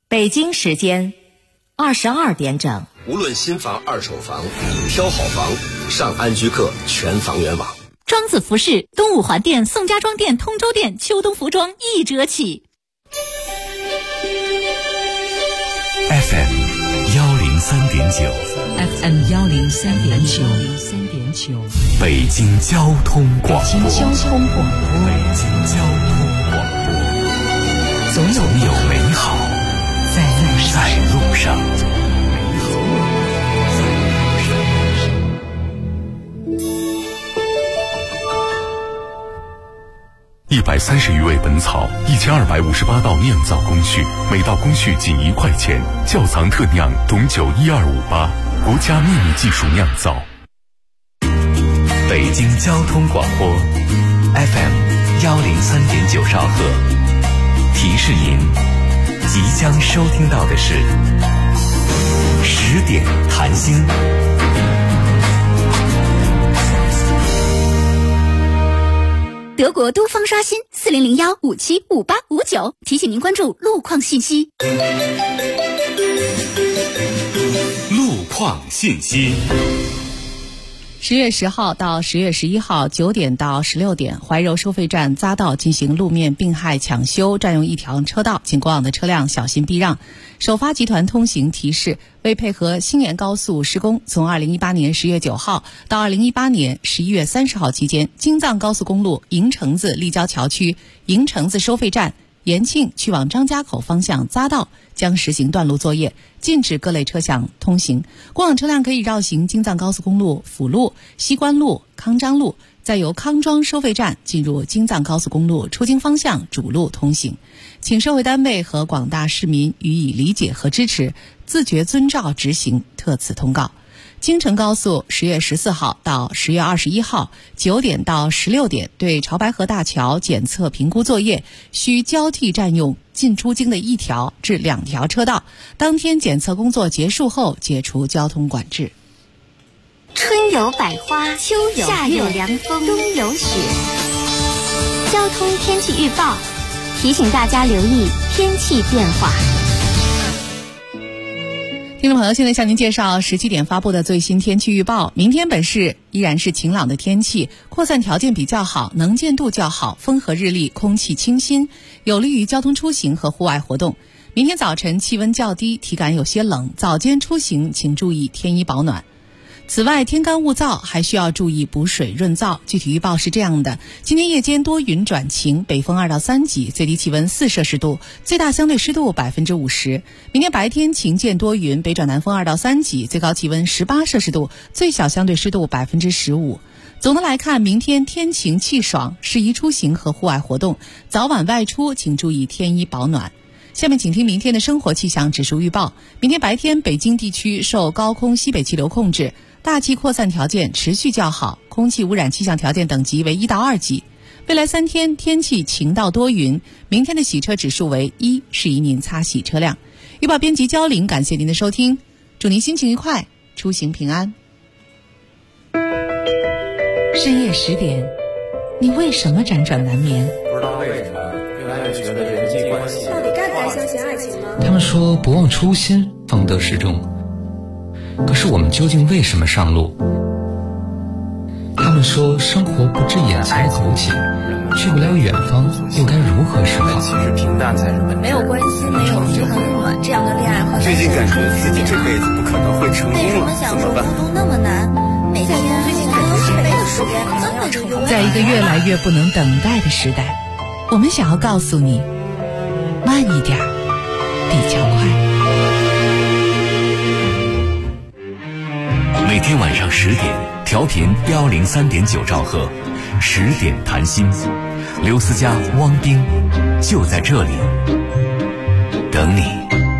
北京时间22点整。 无论新房、二手房，挑好房，上安居客全房源网。 庄子服饰、东五环店、宋家庄店、通州店秋冬服装1折起。 FM 103.9 FM 103.9 北京交通广播。总有美好在路上。130余味本草，1258道酿造工序，每道工序仅1块钱。窖藏特酿董酒12588，国家秘密技术酿造。北京交通广播 FM 103.9兆赫，提示您即将收听到的是10点谈心。 德国东方刷新4001575859，提醒您关注路况信息。 路况信息。 10月10号到10月11号9点到16点，怀柔收费站匝道进行路面并害抢修，占用一条车道，请过往的车辆小心避让。首发集团通行提示，为配合新延高速施工，从2018年10月9号到2018年11月30号期间，京藏高速公路营城子立交桥区营城子收费站延庆去往张家口方向匝道将实行断路作业，禁止各类车辆通行。过往车辆可以绕行京藏高速公路辅路、西关路、康张路，再由康庄收费站进入京藏高速公路出京方向主路通行。请社会单位和广大市民予以理解和支持，自觉遵照执行特此通告。京承高速10月14号到10月21号9点到16点，对潮白河大桥检测评估作业需交替占用进出京的1条至2条车道，当天检测工作结束后解除交通管制。 春有百花，秋有夏有凉风，冬有雪。交通天气预报提醒大家留意天气变化。 听众朋友，现在向您介绍17点发布的最新天气预报。明天本市依然是晴朗的天气，扩散条件比较好，能见度较好，风和日丽，空气清新，有利于交通出行和户外活动。明天早晨气温较低，体感有些冷，早间出行请注意添衣保暖。此外，天干物燥，还需要注意补水润燥。具体预报是这样的：今天夜间多云转晴，北风2到3级，最低气温4摄氏度，最大相对湿度50%。明天白天晴间多云，北转南风2到3级，最高气温18摄氏度，最小相对湿度15%。总的来看，明天天晴气爽，适宜出行和户外活动，早晚外出请注意添衣保暖。下面请听明天的生活气象指数预报。明天白天，北京地区受高空西北气流控制，大气扩散条件持续较好，空气污染气象条件等级为1到2级。未来3天天气晴到多云，明天的洗车指数为1，适宜您擦洗车辆。预报编辑焦玲，感谢您的收听，祝您心情愉快，出行平安。 深夜10点，你为什么辗转难眠？ 不知道为什么越来越觉得人际关系到底该不该相信爱情呢？ 他们说不忘初心，方得始终。可是我们究竟为什么上路？他们说生活不止眼前苟且，去不了远方，又该如何是好？ 其实平淡才是本质。 没有关系，没有就很暖，这样的恋爱和最近感觉自己这辈子不可能会成功了，怎么办？ 孤独那么难，每天最近感觉是辈子时间可能要成功。 在一个越来越不能等待的时代，我们想要告诉你，慢一点比较快。 每天晚上10点，调频103.9兆赫，10点谈心，刘思佳、汪冰就在这里等你。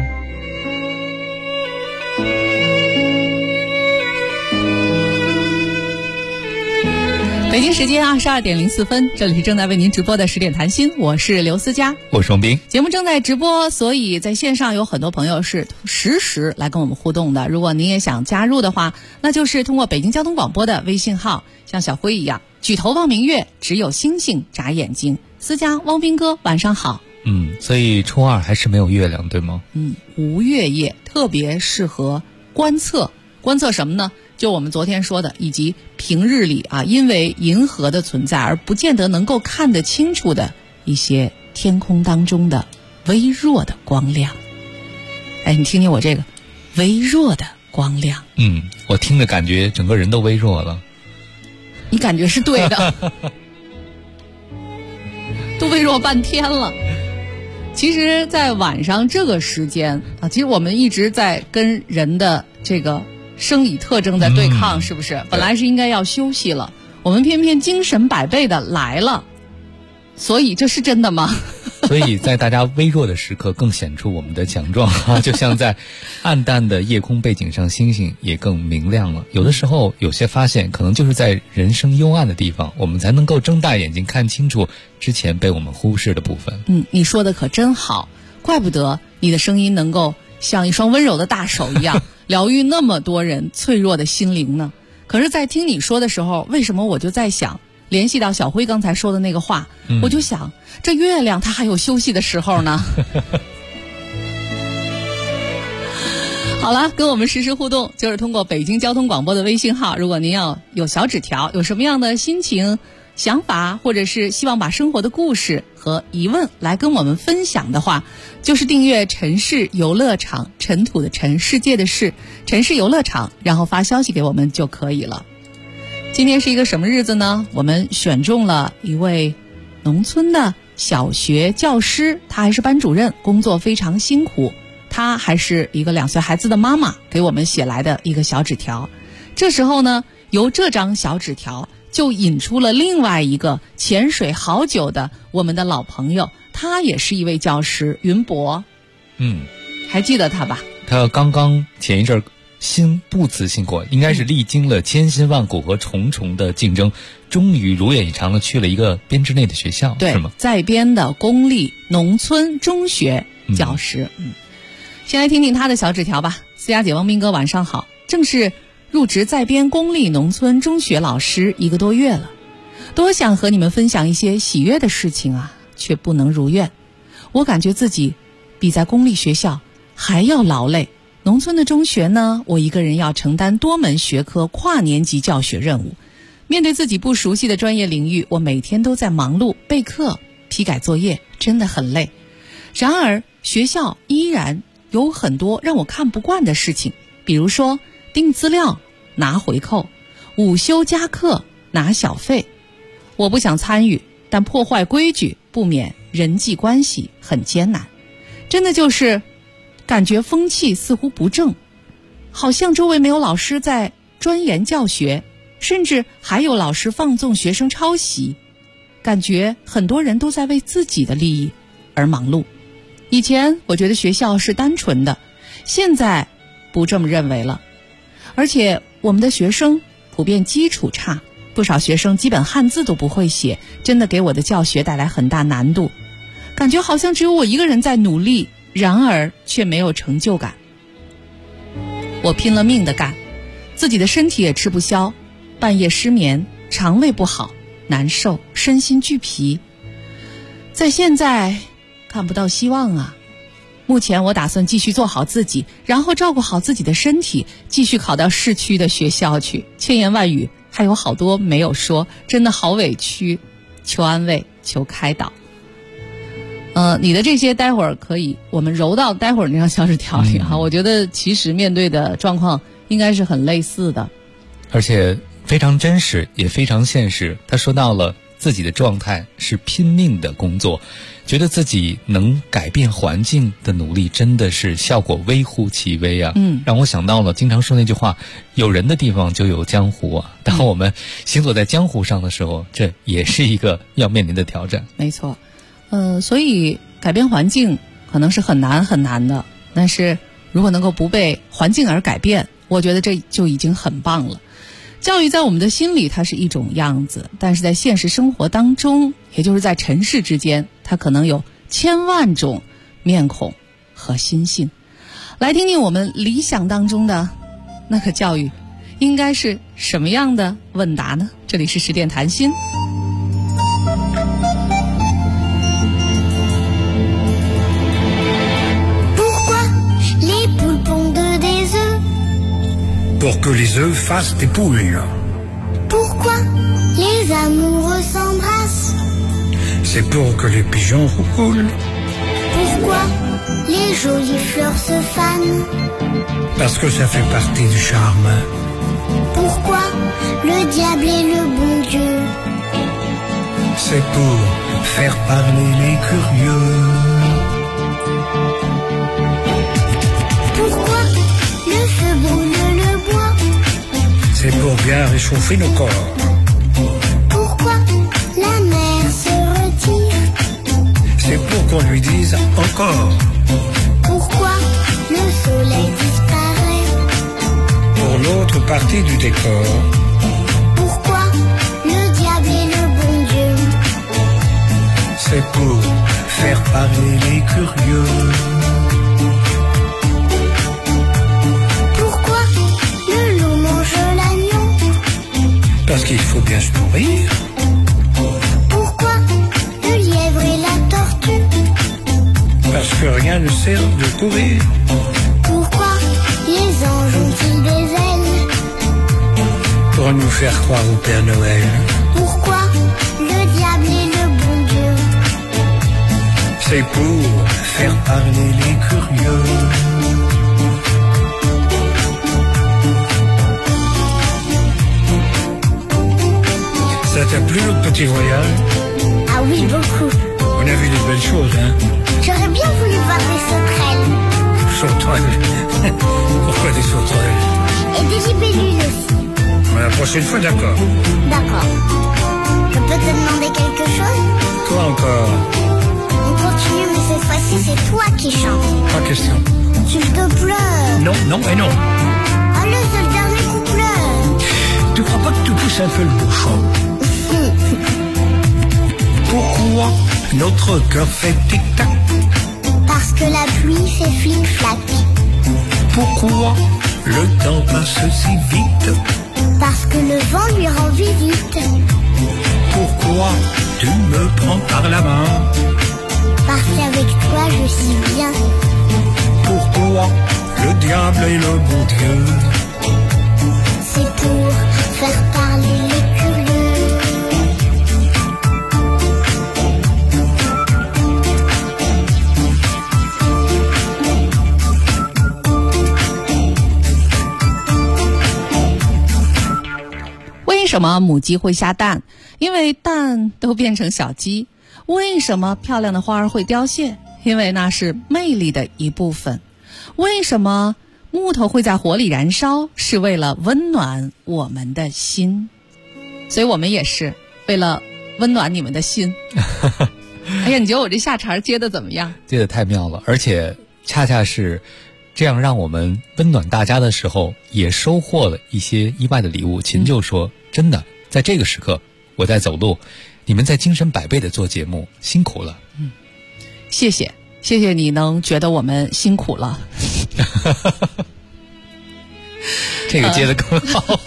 北京时间22点04分，这里是正在为您直播的10点谈心，我是刘思佳， 我是王斌。 节目正在直播，所以在线上有很多朋友是实时来跟我们互动的。如果您也想加入的话，那就是通过北京交通广播的微信号，像小辉一样举头望明月，只有星星眨眼睛。思佳、汪斌哥，晚上好。 所以初二还是没有月亮，对吗？ 无月夜特别适合观测。观测什么呢？就我们昨天说的，以及平日里因为银河的存在而不见得能够看得清楚的一些天空当中的微弱的光亮。你听听我这个微弱的光亮。 我听着感觉整个人都微弱了。 你感觉是对的。都微弱半天了。其实在晚上这个时间其实我们一直在跟人的这个生理特征在对抗，是不是？本来是应该要休息了，我们偏偏精神百倍的来了。所以这是真的吗？ 所以在大家微弱的时刻更显出我们的强壮就像在暗淡的夜空背景上，星星也更明亮了。有的时候有些发现可能就是在人生幽暗的地方，我们才能够睁大眼睛看清楚之前被我们忽视的部分。 你说的可真好，怪不得你的声音能够像一双温柔的大手一样疗愈那么多人脆弱的心灵呢。可是在听你说的时候，为什么我就在想，联系到小辉刚才说的那个话，我就想这月亮它还有休息的时候呢。好了，跟我们实时互动就是通过北京交通广播的微信号，如果您要有小纸条，有什么样的心情想法，或者是希望把生活的故事和疑问来跟我们分享的话，就是订阅城市游乐场，尘土的尘，世界的世，城市游乐场，然后发消息给我们就可以了。今天是一个什么日子呢？我们选中了一位农村的小学教师，他还是班主任，工作非常辛苦，他还是一个2岁孩子的妈妈，给我们写来的一个小纸条。这时候呢，由这张小纸条就引出了另外一个潜水好久的我们的老朋友，他也是一位教师，云博。还记得他吧？ 他刚刚前一阵不辞辛苦，应该是历经了千辛万苦和重重的竞争，终于如愿以偿的去了一个编制内的学校， 对， 是吗？ 在编的公立农村中学教师。先来听听他的小纸条吧。思雅姐、汪斌哥晚上好，正是入职在编公立农村中学老师1个多月了，多想和你们分享一些喜悦的事情却不能如愿。我感觉自己比在公立学校还要劳累。农村的中学呢，我一个人要承担多门学科跨年级教学任务，面对自己不熟悉的专业领域，我每天都在忙碌备课、批改作业，真的很累。然而学校依然有很多让我看不惯的事情，比如说订资料拿回扣，午休加课拿小费。我不想参与，但破坏规矩不免人际关系很艰难。真的就是感觉风气似乎不正，好像周围没有老师在专研教学，甚至还有老师放纵学生抄袭，感觉很多人都在为自己的利益而忙碌。以前我觉得学校是单纯的，现在不这么认为了。而且我们的学生普遍基础差，不少学生基本汉字都不会写，真的给我的教学带来很大难度，感觉好像只有我一个人在努力，然而却没有成就感。我拼了命的干，自己的身体也吃不消，半夜失眠，肠胃不好，难受，身心俱疲。在现在看不到希望目前我打算继续做好自己，然后照顾好自己的身体，继续考到市区的学校去。千言万语还有好多没有说，真的好委屈，求安慰，求开导。你的这些待会儿可以我们揉到待会儿那张小纸条里我觉得其实面对的状况应该是很类似的， 而且非常真实，也非常现实。他说到了自己的状态是拼命的工作，觉得自己能改变环境的努力真的是效果微乎其微让我想到了经常说那句话，有人的地方就有江湖当我们行走在江湖上的时候，这也是一个要面临的挑战。 没错。所以改变环境可能是很难很难的，但是如果能够不被环境而改变，我觉得这就已经很棒了。教育在我们的心里它是一种样子，但是在现实生活当中，也就是在尘世之间，它可能有千万种面孔和心性。来听听我们理想当中的那个教育应该是什么样的问答呢？这里是10点谈心。 que les œufs fassent des poules. Pourquoi les amoureux s'embrassent? C'est pour que les pigeons roulent. Pourquoi les jolies fleurs se fanent? Parce que ça fait partie du charme. Pourquoi le diable est le bon Dieu? C'est pour faire parler les curieux. Pourquoi le feu brûle le bois? C'est pour bien réchauffer nos corps. Pourquoi la mer se retire? C'est pour qu'on lui dise encore. Pourquoi le soleil disparaît? Pour l'autre partie du décor. Pourquoi le diable est le bon Dieu? C'est pour faire parler les curieux. Pourquoi le loup mange l'agneau? Parce qu'il faut bien se nourrir. Pourquoi le lièvre et la tortue? Parce que rien ne sert de courir. Pourquoi les anges ont-ils des ailes? Pour nous faire croire au Père Noël. Pourquoi le diable est le bon Dieu? C'est pour faire parler les curieux. Ça t'a plu notre petit voyage? Ah oui, beaucoup. On a vu des belles choses, hein? J'aurais bien voulu voir des sauterelles. Sauterelles? Pourquoi des sauterelles? Et des libellules aussi. La prochaine fois, d'accord. D'accord. Je peux te demander quelque chose? Toi encore? On continue, mais cette fois-ci, c'est toi qui chantes. Pas question. S'il te plaît. Non, non et non. Allez, c'est le dernier couplet. Tu crois pas que tu pousses un peu le bouchon? Pourquoi notre cœur fait tic-tac? Parce que la pluie fait flic-flac. Pourquoi le temps passe si vite? Parce que le vent lui rend visite. Pourquoi tu me prends par la main? Parce qu'avec toi je suis bien. Pourquoi le diable est le bon Dieu? C'est pour faire parler les curieux. 为什么母鸡会下蛋？因为蛋都变成小鸡。为什么漂亮的花儿会凋谢？因为那是魅力的一部分。为什么木头会在火里燃烧？是为了温暖我们的心。所以我们也是为了温暖你们的心。哎呀，你觉得我这下茬接的怎么样？ 接的太妙了，而且恰恰是这样让我们温暖大家的时候，也收获了一些意外的礼物。秦就说，真的在这个时刻我在走路，你们在精神百倍的做节目，辛苦了。 谢谢你能觉得我们辛苦了。 这个接得更好。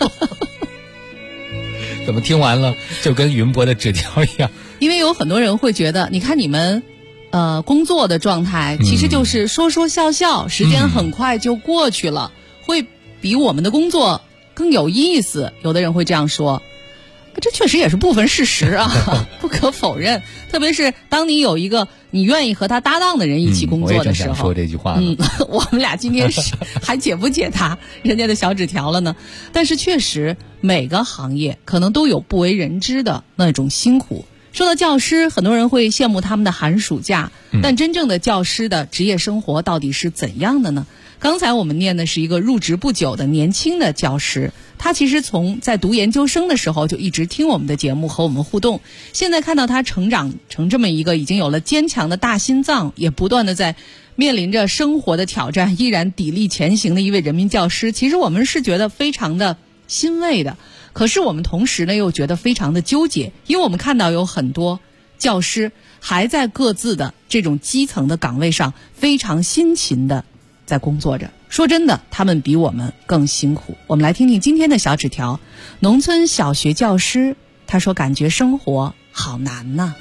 怎么听完了就跟云博的纸条一样？ 因为有很多人会觉得，你看你们工作的状态其实就是说说笑笑，时间很快就过去了，会比我们的工作更有意思。有的人会这样说，这确实也是部分事实啊，不可否认。特别是当你有一个你愿意和他搭档的人一起工作的时候。 我也正想说这句话了。 我们俩今天是还解不解答人家的小纸条了呢？但是确实每个行业可能都有不为人知的那种辛苦。说到教师，很多人会羡慕他们的寒暑假，但真正的教师的职业生活到底是怎样的呢？刚才我们念的是一个入职不久的年轻的教师，他其实从在读研究生的时候就一直听我们的节目和我们互动，现在看到他成长成这么一个已经有了坚强的大心脏，也不断的在面临着生活的挑战依然砥砺前行的一位人民教师，其实我们是觉得非常的欣慰的。可是我们同时呢又觉得非常的纠结，因为我们看到有很多教师还在各自的这种基层的岗位上非常辛勤的在工作着。说真的，他们比我们更辛苦。我们来听听今天的小纸条。农村小学教师他说，感觉生活好难呐。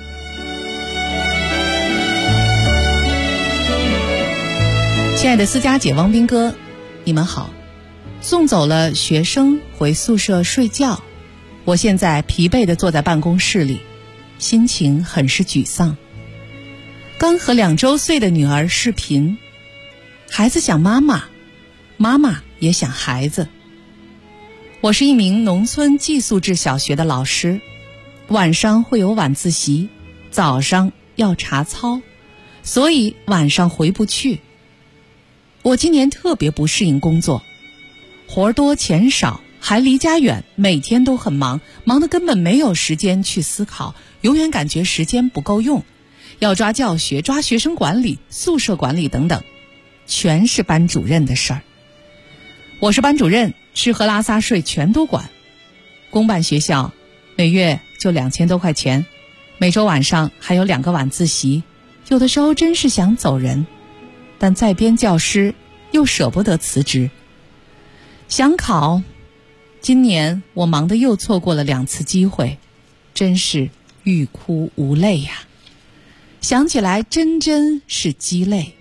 亲爱的思佳姐、汪斌哥，你们好。 送走了学生回宿舍睡觉，我现在疲惫地坐在办公室里，心情很是沮丧。刚和2周岁的女儿视频，孩子想妈妈，妈妈也想孩子。我是一名农村寄宿制小学的老师，晚上会有晚自习，早上要查操，所以晚上回不去。我今年特别不适应工作，活多钱少，还离家远，每天都很忙，忙得根本没有时间去思考，永远感觉时间不够用，要抓教学、抓学生管理、宿舍管理等等，全是班主任的事儿。我是班主任，吃喝拉撒睡全都管。公办学校每月就2000多块钱，每周晚上还有2个晚自习，有的时候真是想走人，但在编教师又舍不得辞职。想考，今年我忙得又错过了2次机会，真是欲哭无泪呀。想起来真是鸡肋。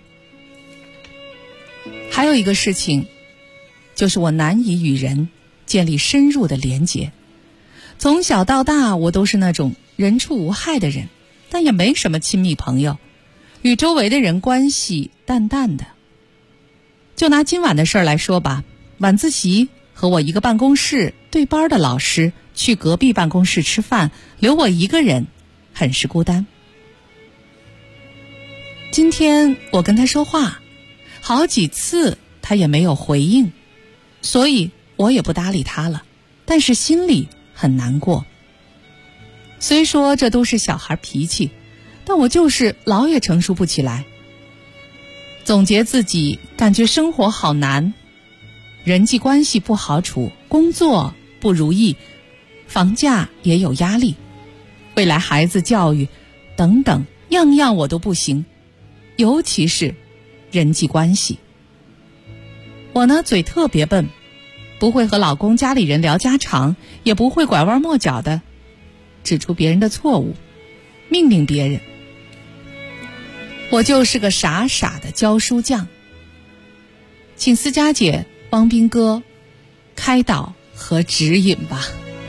还有一个事情，就是我难以与人建立深入的连结。从小到大，我都是那种人畜无害的人，但也没什么亲密朋友，与周围的人关系淡淡的。就拿今晚的事儿来说吧，晚自习和我一个办公室对班的老师去隔壁办公室吃饭，留我一个人，很是孤单。今天我跟他说话，好几次他也没有回应，所以我也不搭理他了，但是心里很难过。虽说这都是小孩脾气，但我就是老也成熟不起来。总结自己，感觉生活好难，人际关系不好处，工作不如意，房价也有压力，未来孩子教育等等，样样我都不行，尤其是人际关系。我呢，嘴特别笨，不会和老公家里人聊家常，也不会拐弯抹角的指出别人的错误，命令别人。我就是个傻傻的教书匠。请思佳姐、汪斌哥开导和指引吧。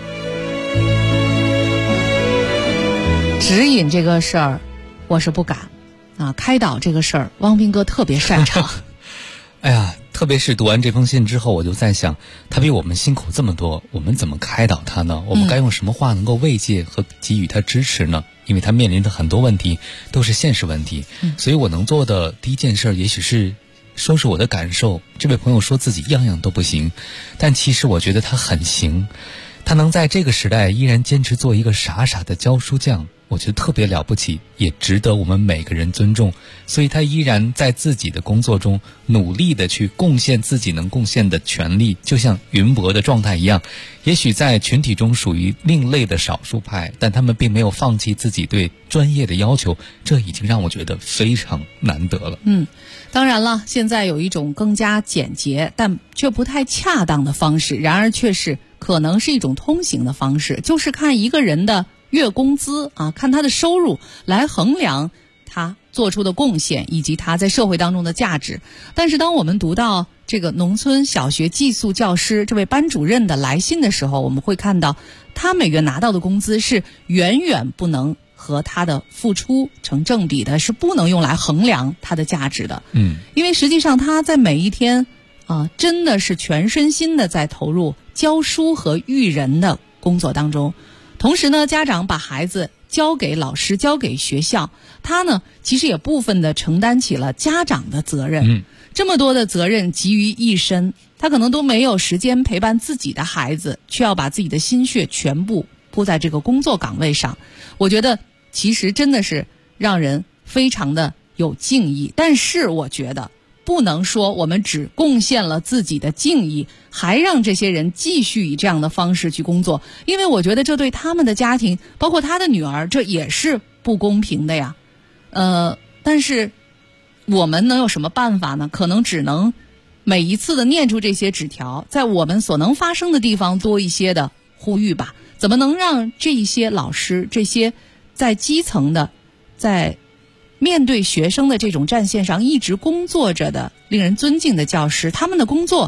指引这个事儿我是不敢啊，开导这个事儿汪斌哥特别擅长。 哎呀，特别是读完这封信之后，我就在想，他比我们辛苦这么多，我们怎么开导他呢？我们该用什么话能够慰藉和给予他支持呢？因为他面临的很多问题都是现实问题，所以我能做的第一件事也许是说说我的感受。这位朋友说自己样样都不行，但其实我觉得他很行，他能在这个时代依然坚持做一个傻傻的教书匠，我觉得特别了不起，也值得我们每个人尊重。所以他依然在自己的工作中努力的去贡献自己能贡献的权利，就像云博的状态一样，也许在群体中属于另类的少数派，但他们并没有放弃自己对专业的要求，这已经让我觉得非常难得了。 当然了，现在有一种更加简洁但却不太恰当的方式，然而却是可能是一种通行的方式，就是看一个人的月工资啊，看他的收入来衡量他做出的贡献以及他在社会当中的价值。但是当我们读到这个农村小学寄宿教师这位班主任的来信的时候，我们会看到他每月拿到的工资是远远不能和他的付出成正比的，是不能用来衡量他的价值的。因为实际上他在每一天真的是全身心的在投入教书和育人的工作当中。同时呢，家长把孩子交给老师，交给学校，他呢其实也部分的承担起了家长的责任。这么多的责任集于一身，他可能都没有时间陪伴自己的孩子，却要把自己的心血全部扑在这个工作岗位上。我觉得其实真的是让人非常的有敬意，但是我觉得不能说我们只贡献了自己的敬意，还让这些人继续以这样的方式去工作，因为我觉得这对他们的家庭，包括他的女儿，这也是不公平的呀。但是我们能有什么办法呢？可能只能每一次的念出这些纸条，在我们所能发声的地方多一些的呼吁吧。怎么能让这些老师，这些在基层的，在面对学生的这种战线上一直工作着的令人尊敬的教师，他们的工作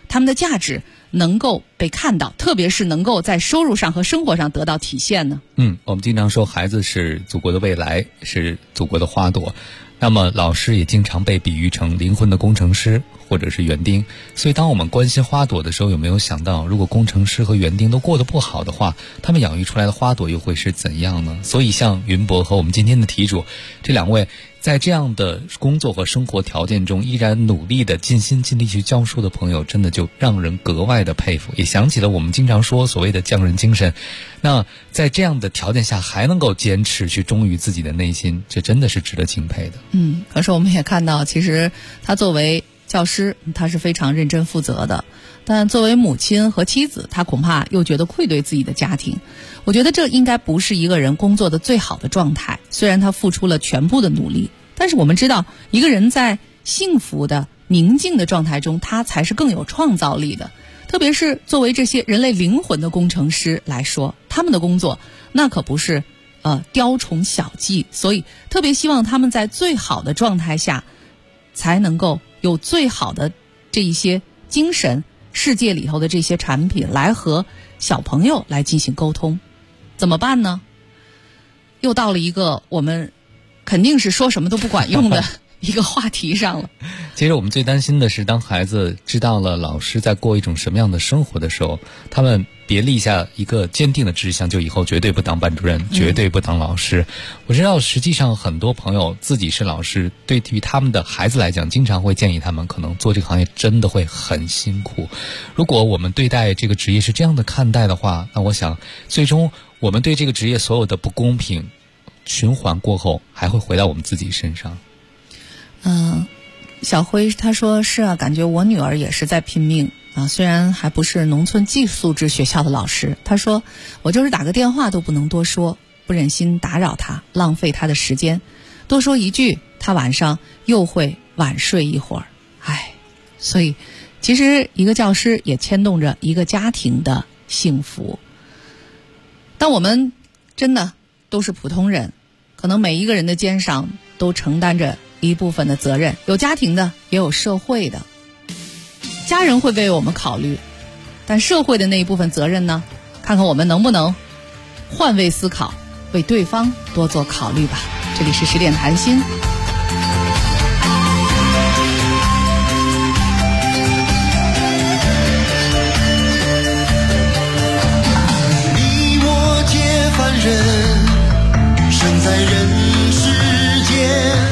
他们的价值能够被看到，特别是能够在收入上和生活上得到体现呢？ 我们经常说孩子是祖国的未来，是祖国的花朵。那么老师也经常被比喻成灵魂的工程师或者是园丁，所以当我们关心花朵的时候，有没有想到如果工程师和园丁都过得不好的话，他们养育出来的花朵又会是怎样呢？所以像云博和我们今天的题主这两位，在这样的工作和生活条件中依然努力的尽心尽力去教书的朋友，真的就让人格外的佩服，也想起了我们经常说所谓的匠人精神。那在这样的条件下还能够坚持去忠于自己的内心，这真的是值得敬佩的。 可是我们也看到，其实他作为教师，他是非常认真负责的，但作为母亲和妻子，他恐怕又觉得愧对自己的家庭。我觉得这应该不是一个人工作的最好的状态，虽然他付出了全部的努力，但是我们知道，一个人在幸福的宁静的状态中，他才是更有创造力的。特别是作为这些人类灵魂的工程师来说，他们的工作那可不是雕虫小技，所以特别希望他们在最好的状态下才能够有最好的这一些精神世界里头的这些产品来和小朋友来进行沟通。怎么办呢？又到了一个我们肯定是说什么都不管用的一个话题上了。 其实我们最担心的是，当孩子知道了老师在过一种什么样的生活的时候，他们别立下一个坚定的志向，就以后绝对不当班主任，绝对不当老师。我知道实际上很多朋友自己是老师，对于他们的孩子来讲，经常会建议他们可能做这个行业真的会很辛苦。如果我们对待这个职业是这样的看待的话，那我想最终我们对这个职业所有的不公平循环过后，还会回到我们自己身上。 小辉他说是啊，感觉我女儿也是在拼命啊，虽然还不是农村寄宿制学校的老师，他说我就是打个电话都不能多说，不忍心打扰他，浪费他的时间，多说一句他晚上又会晚睡一会儿。所以其实一个教师也牵动着一个家庭的幸福。但我们真的都是普通人，可能每一个人的肩上都承担着一部分的责任，有家庭的，也有社会的。家人会为我们考虑，但社会的那一部分责任呢？看看我们能不能换位思考，为对方多做考虑吧。这里是10点谈心。 你我皆凡人，生在人世间。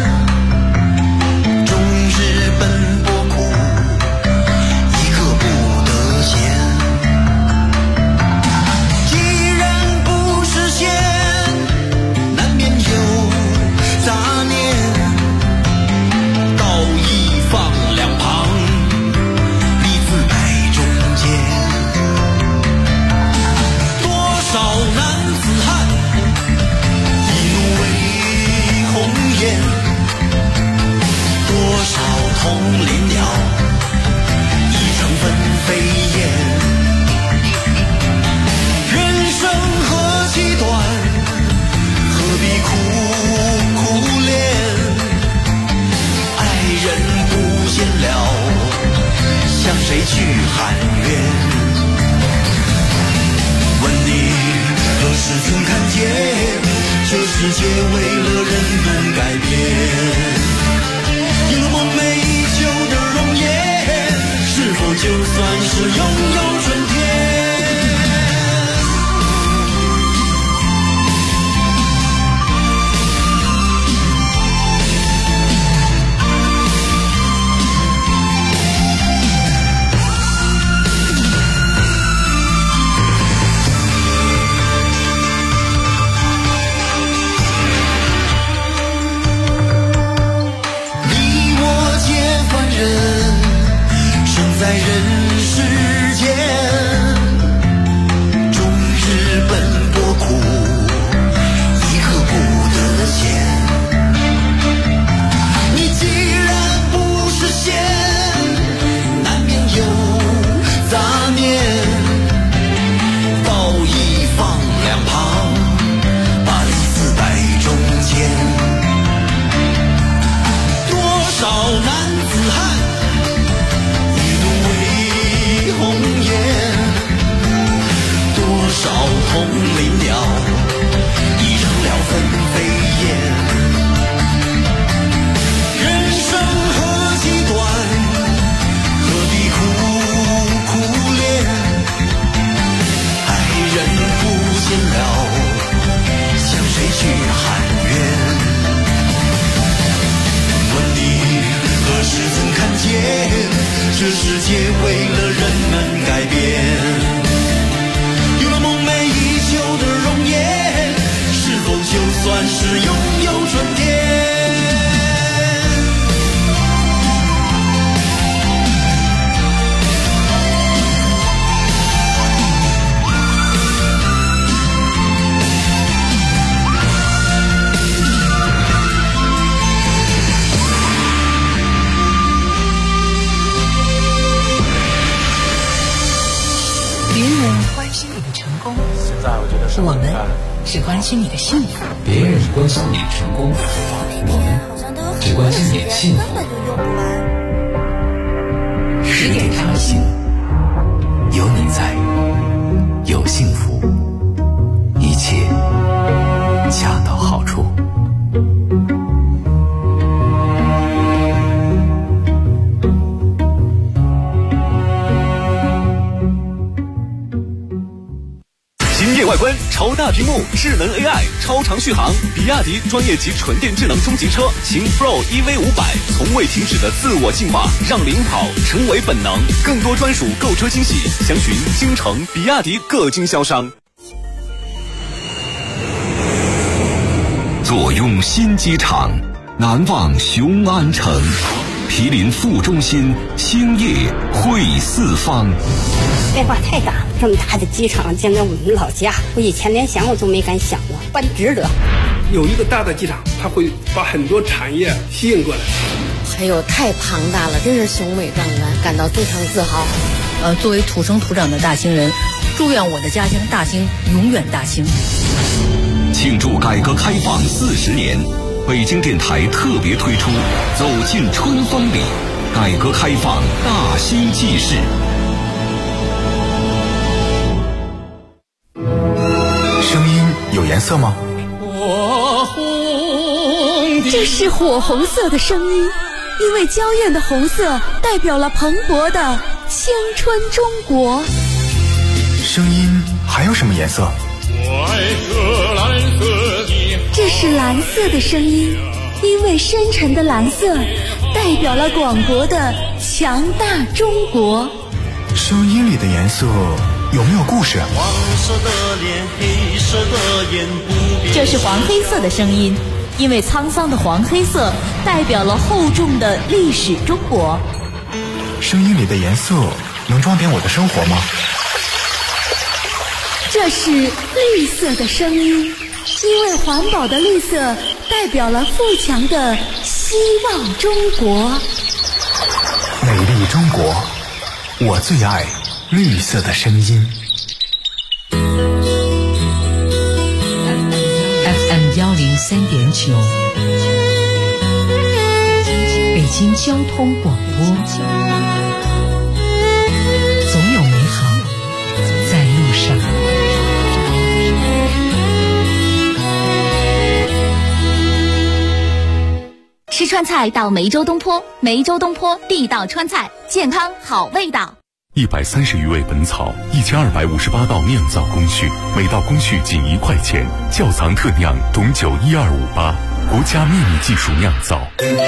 这世界为了人们改变。有了梦寐以求的容颜，是否就算是拥有春天？ 别人关心你的成功，我们只关心你的幸福。 别人关心你的成功，我们只关心你的幸福。 10点唱心，有你在，有幸福，一切恰到好处。 外观超大屏幕，智能 AI， 超长续航，比亚迪专业级纯电智能中级车秦 Pro EV500，从未停止的自我进化，让领跑成为本能。更多专属购车惊喜，详询京城比亚迪各经销商。 坐拥新机场，难忘雄安城。毗邻副中心，兴业汇四方。 变化太大了，这么大的机场建在我们老家，我以前连想我都没敢想过，办值得。 有一个大的机场，它会把很多产业吸引过来。 还有太庞大了，真是雄伟壮观，感到非常自豪。 作为土生土长的大兴人，祝愿我的家乡大兴永远大兴。 庆祝改革开放40年。北京电台特别推出《走进春风里》，改革开放大兴纪事。 声音有颜色吗？ 这是火红色的声音，因为娇艳的红色代表了蓬勃的青春中国。 声音还有什么颜色？ 这是蓝色的声音，因为深沉的蓝色代表了广博的强大中国。 声音里的颜色有没有故事？ 黄色的脸，黑色的眼，不变。 这是黄黑色的声音，因为沧桑的黄黑色代表了厚重的历史中国。 声音里的颜色能装点我的生活吗？ 这是绿色的声音，因为环保的绿色代表了富强的希望中国。 美丽中国，我最爱绿色的声音。 FM 103.9，北京交通广播，总有美好在路上。 吃川菜到梅州东坡，梅州东坡地道川菜，健康好味道。 130余味本草，1258道酿造工序，每道工序仅1块钱。窖藏特酿董酒12588，国家秘密技术酿造。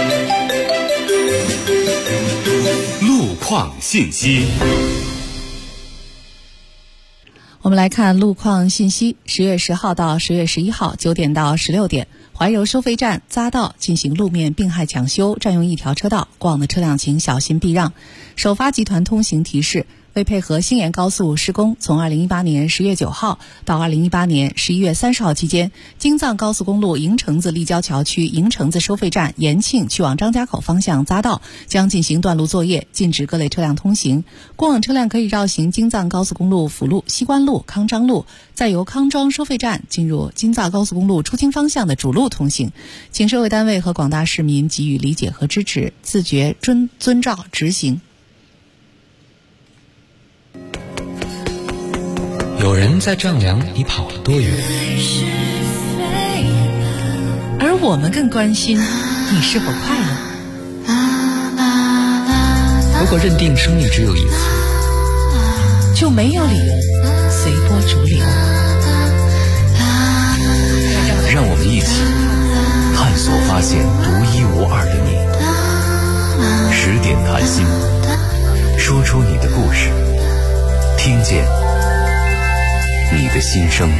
路况信息。 我们来看路况信息。10月10号到10月11号9点到16点，怀柔收费站匝道进行路面并排抢修，占用一条车道，过往的车辆请小心避让。首发集团通行提示，为配合新延高速施工，从2018年10月9号到2018年11月30号期间，京藏高速公路营城子立交桥区营城子收费站延庆去往张家口方向匝道将进行断路作业，禁止各类车辆通行。过往车辆可以绕行京藏高速公路辅路、西关路、康庄路，再由康庄收费站进入京藏高速公路出京方向的主路通行。请社会单位和广大市民给予理解和支持，自觉遵照执行。 有人在丈量你跑了多远， 而我们更关心你是否快乐。 如果认定生命只有一次， 就没有理由随波逐流。 让我们一起探索发现独一无二的你。10点谈心， 说出你的故事，听见你的心声。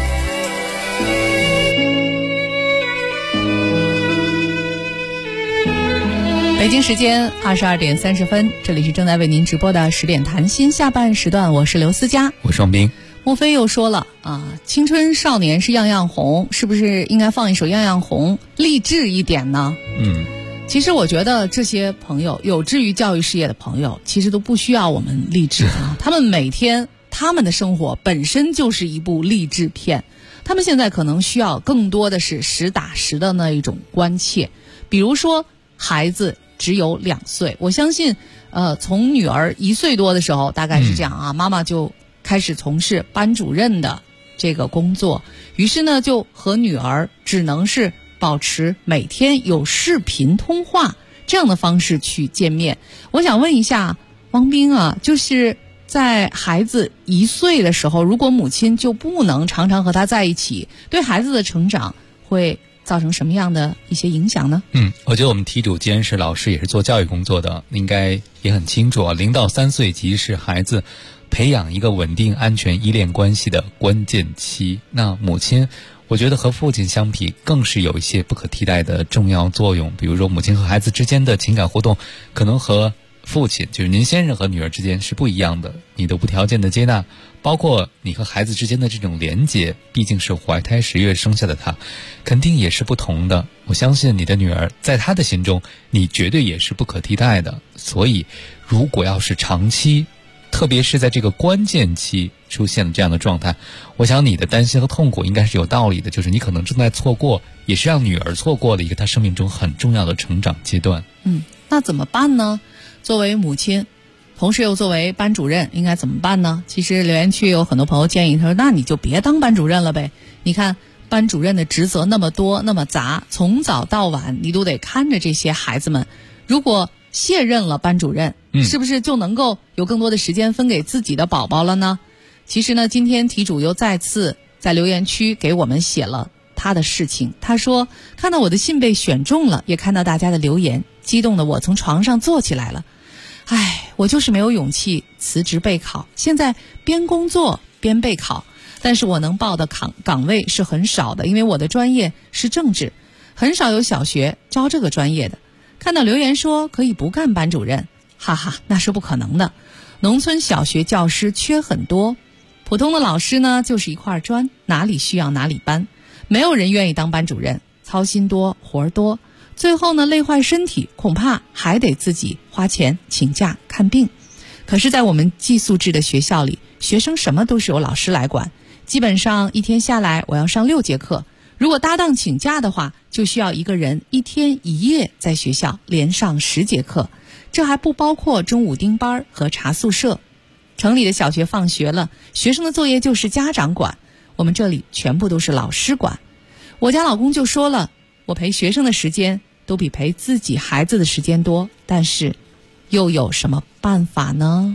北京时间22点30分，这里是正在为您直播的10点谈心下半时段，我是刘思佳， 我是王斌。 莫非又说了青春少年是样样红，是不是应该放一首样样红，励志一点呢？其实我觉得这些朋友，有志于教育事业的朋友，其实都不需要我们励志他们每天他们的生活本身就是一部励志片，他们现在可能需要更多的是实打实的那一种关切。比如说孩子只有2岁，我相信从女儿1岁多的时候，大概是这样妈妈就开始从事班主任的这个工作，于是呢就和女儿只能是保持每天有视频通话这样的方式去见面。我想问一下王斌就是在孩子1岁的时候，如果母亲就不能常常和他在一起，对孩子的成长会造成什么样的一些影响呢？ 我觉得我们题主既然是老师，也是做教育工作的，应该也很清楚0到3岁即是孩子培养一个稳定安全依恋关系的关键期。那母亲我觉得和父亲相比更是有一些不可替代的重要作用。比如说母亲和孩子之间的情感互动可能和父亲，就是您先生和女儿之间是不一样的，你的无条件的接纳，包括你和孩子之间的这种连结，毕竟是怀胎10月生下的他，肯定也是不同的。我相信你的女儿在她的心中，你绝对也是不可替代的。所以如果要是长期，特别是在这个关键期出现了这样的状态，我想你的担心和痛苦应该是有道理的，就是你可能正在错过，也是让女儿错过了一个她生命中很重要的成长阶段。 那怎么办呢？作为母亲，同时又作为班主任，应该怎么办呢？其实留言区有很多朋友建议，他说那你就别当班主任了呗，你看班主任的职责那么多那么杂，从早到晚你都得看着这些孩子们，如果卸任了班主任，是不是就能够有更多的时间分给自己的宝宝了呢？其实呢，今天题主又再次在留言区给我们写了他的事情。他说看到我的信被选中了，也看到大家的留言，激动的我从床上坐起来了。我就是没有勇气辞职备考，现在边工作边备考，但是我能报的岗位是很少的，因为我的专业是政治，很少有小学招这个专业的。看到留言说可以不干班主任，哈哈，那是不可能的。农村小学教师缺很多，普通的老师呢就是一块砖，哪里需要哪里搬，没有人愿意当班主任，操心多活多，最后呢累坏身体，恐怕还得自己花钱请假看病。可是在我们寄宿制的学校里，学生什么都是由老师来管，基本上一天下来我要上6节课，如果搭档请假的话，就需要一个人1天1夜在学校连上10节课，这还不包括中午盯班和查宿舍。城里的小学放学了，学生的作业就是家长管，我们这里全部都是老师管。我家老公就说了，我陪学生的时间都比陪自己孩子的时间多，但是又有什么办法呢？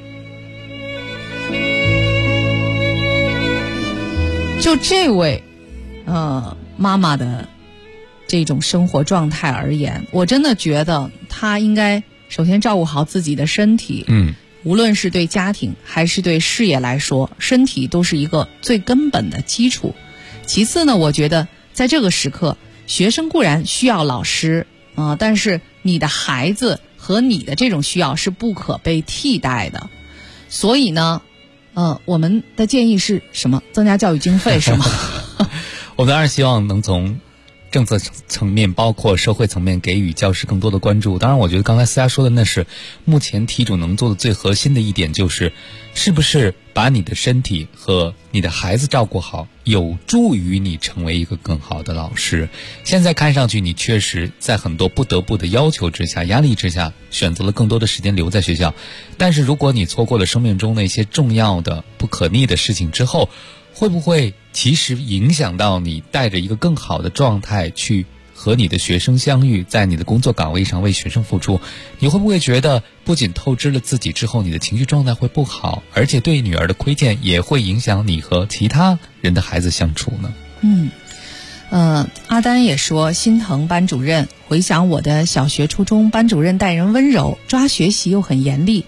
就这位妈妈的这种生活状态而言，我真的觉得她应该首先照顾好自己的身体。无论是对家庭还是对事业来说，身体都是一个最根本的基础。其次呢，我觉得在这个时刻，学生固然需要老师但是你的孩子和你的这种需要是不可被替代的。所以呢我们的建议是什么？增加教育经费是吗？ 我们当然希望能从政策层面包括社会层面给予教师更多的关注。当然我觉得刚才思佳说的那是目前题主能做的最核心的一点，就是是不是把你的身体和你的孩子照顾好，有助于你成为一个更好的老师。现在看上去你确实在很多不得不的要求之下，压力之下，选择了更多的时间留在学校，但是如果你错过了生命中那些重要的不可逆的事情之后，会不会其实影响到你带着一个更好的状态去和你的学生相遇，在你的工作岗位上为学生付出？你会不会觉得不仅透支了自己之后，你的情绪状态会不好，而且对女儿的亏欠也会影响你和其他人的孩子相处呢？ 阿丹也说心疼班主任，回想我的小学初中班主任待人温柔，抓学习又很严厉，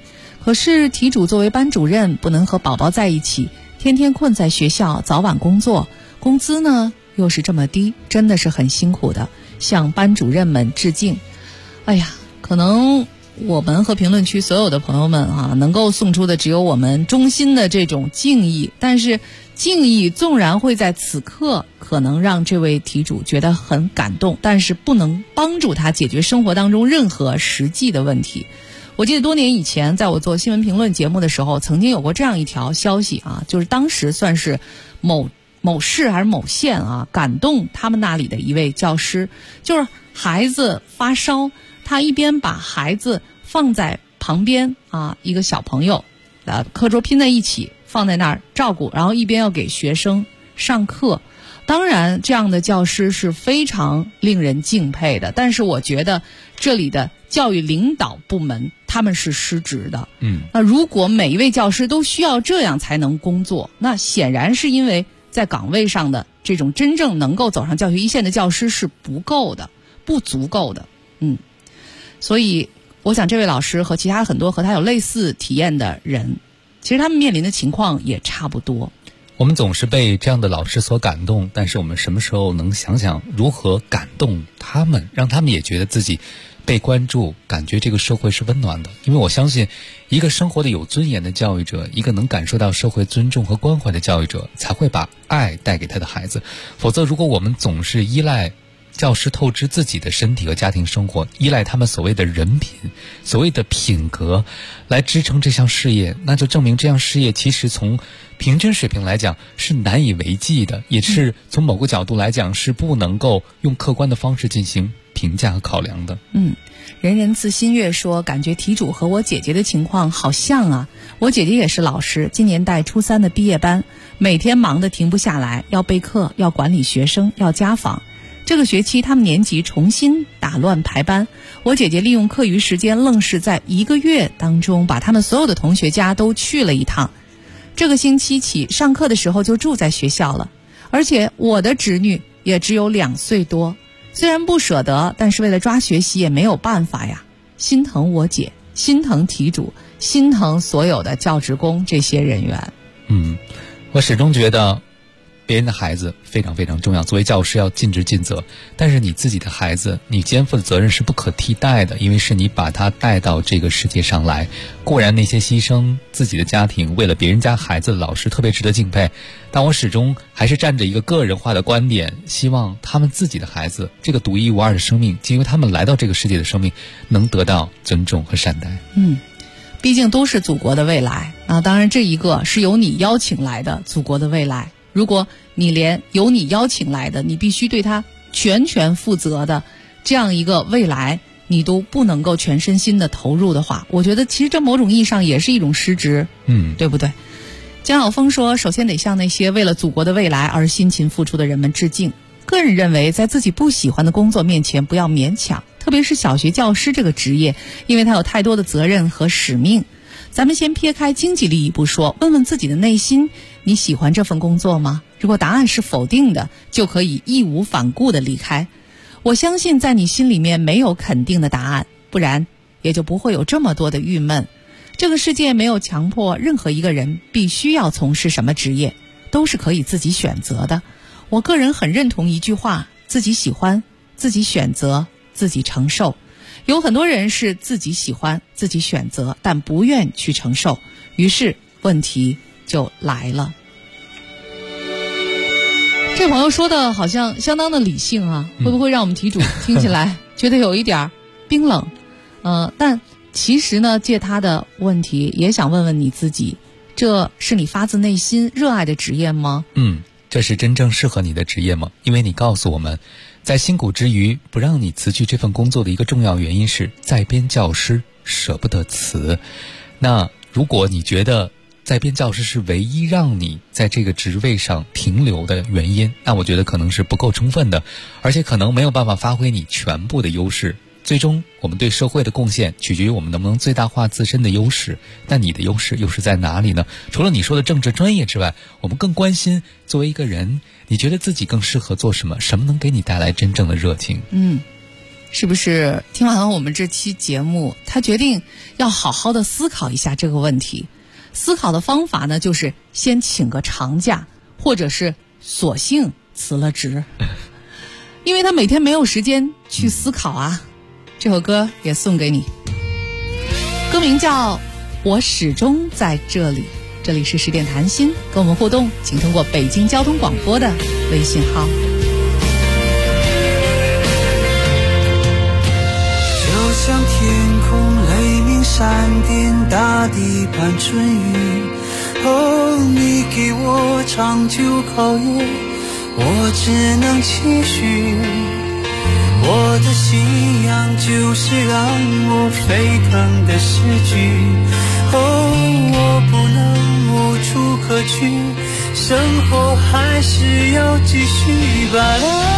可是题主作为班主任，不能和宝宝在一起，天天困在学校，早晚工作，工资呢又是这么低，真的是很辛苦的，向班主任们致敬。哎呀，可能我们和评论区所有的朋友们啊，能够送出的只有我们衷心的这种敬意，但是敬意纵然会在此刻可能让这位题主觉得很感动，但是不能帮助他解决生活当中任何实际的问题。我记得多年以前在我做新闻评论节目的时候，曾经有过这样一条消息啊，就是当时算是某市还是某县啊，感动他们那里的一位教师，就是孩子发烧，他一边把孩子放在旁边啊，一个小朋友课桌拼在一起放在那儿照顾，然后一边要给学生上课。当然这样的教师是非常令人敬佩的，但是我觉得这里的教育领导部门他们是失职的。那如果每一位教师都需要这样才能工作，那显然是因为在岗位上的这种真正能够走上教学一线的教师是不够的，不足够的。所以我想这位老师和其他很多和他有类似体验的人，其实他们面临的情况也差不多。 我们总是被这样的老师所感动，但是我们什么时候能想想如何感动他们，让他们也觉得自己被关注，感觉这个社会是温暖的。因为我相信一个生活的有尊严的教育者，一个能感受到社会尊重和关怀的教育者，才会把爱带给他的孩子。否则如果我们总是依赖教师透支自己的身体和家庭生活，依赖他们所谓的人品，所谓的品格来支撑这项事业，那就证明这项事业其实从平均水平来讲是难以为继的，也是从某个角度来讲是不能够用客观的方式进行评价和考量的。 人人自新月说，感觉题主和我姐姐的情况好像啊，我姐姐也是老师，今年带初3的毕业班，每天忙得停不下来，要备课，要管理学生，要家访。这个学期他们年级重新打乱排班，我姐姐利用课余时间愣是在1个月当中把他们所有的同学家都去了一趟。这个星期起上课的时候就住在学校了，而且我的侄女也只有2岁多，虽然不舍得，但是为了抓学习也没有办法呀。心疼我姐，心疼题主，心疼所有的教职工这些人员。 我始终觉得别人的孩子非常非常重要，作为教师要尽职尽责，但是你自己的孩子，你肩负的责任是不可替代的，因为是你把他带到这个世界上来。固然那些牺牲自己的家庭为了别人家孩子的老师特别值得敬佩，但我始终还是站着一个个人化的观点，希望他们自己的孩子这个独一无二的生命，基于他们来到这个世界的生命能得到尊重和善待。 毕竟都是祖国的未来啊！当然这一个是由你邀请来的祖国的未来，如果你连由你邀请来的，你必须对他全权负责的这样一个未来你都不能够全身心的投入的话，我觉得其实这某种意义上也是一种失职，对不对？江晓峰说，首先得向那些为了祖国的未来而辛勤付出的人们致敬。个人认为在自己不喜欢的工作面前不要勉强，特别是小学教师这个职业，因为他有太多的责任和使命。咱们先撇开经济利益不说，问问自己的内心，你喜欢这份工作吗？如果答案是否定的，就可以义无反顾地离开。我相信在你心里面没有肯定的答案，不然也就不会有这么多的郁闷。这个世界没有强迫任何一个人必须要从事什么职业，都是可以自己选择的。我个人很认同一句话，自己喜欢，自己选择，自己承受。有很多人是自己喜欢，自己选择，但不愿去承受，于是问题就来了。这朋友说的好像相当的理性啊，会不会让我们题主听起来觉得有一点冰冷？但其实呢，借他的问题也想问问你自己，这是你发自内心热爱的职业吗？ 这是真正适合你的职业吗？因为你告诉我们，在辛苦之余不让你辞去这份工作的一个重要原因是在编教师舍不得辞。那如果你觉得在编教师是唯一让你在这个职位上停留的原因，那我觉得可能是不够充分的，而且可能没有办法发挥你全部的优势。最终我们对社会的贡献取决于我们能不能最大化自身的优势，那你的优势又是在哪里呢？除了你说的政治专业之外，我们更关心作为一个人，你觉得自己更适合做什么？什么能给你带来真正的热情？ 是不是听完了我们这期节目，他决定要好好的思考一下这个问题？思考的方法呢，就是先请个长假，或者是索性辞了职，因为他每天没有时间去思考啊。这首歌也送给你，歌名叫《我始终在这里》。这里是10点谈心，跟我们互动，请通过北京交通广播的微信号。 就像天空雷鸣闪电，大地盼春雨。哦，你给我长久考验，我只能期许。我的信仰就是让我沸腾的诗句。哦，我不能无处可去，生活还是要继续。But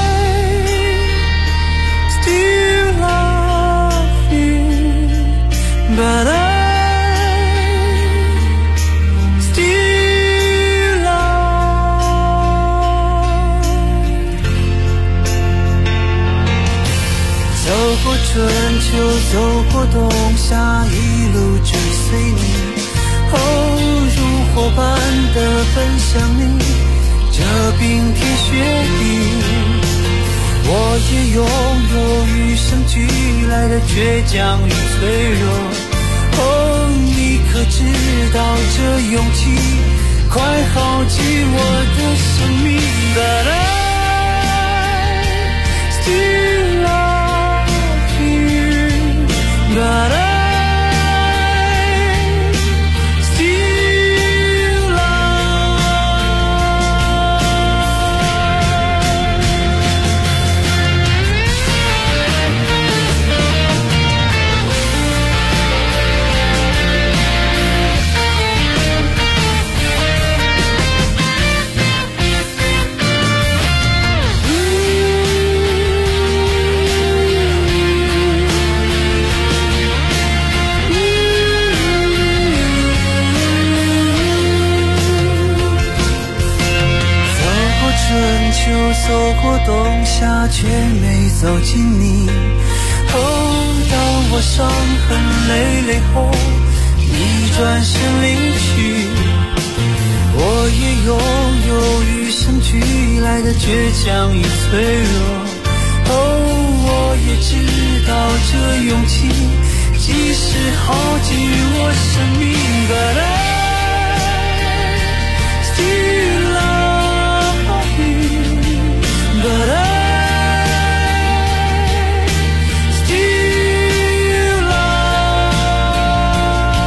I still love you. But I春秋走过冬夏，一路追随你，哦，如火般的奔向你，这冰天雪地，我也拥有与生俱来的倔强与脆弱。哦，你可知道这勇气快耗尽我的生命。But I still But I still love. 走过冬夏，却没走进你。哦，当我伤痕累累后，你转身离去，我也拥有与生俱来的倔强与脆弱。哦，我也知道这勇气即使耗尽我生命。But I still love you.But I still love.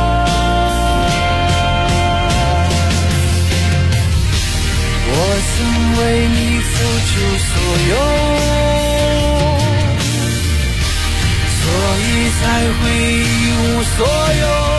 我曾为你付出所有，所以才会一无所有。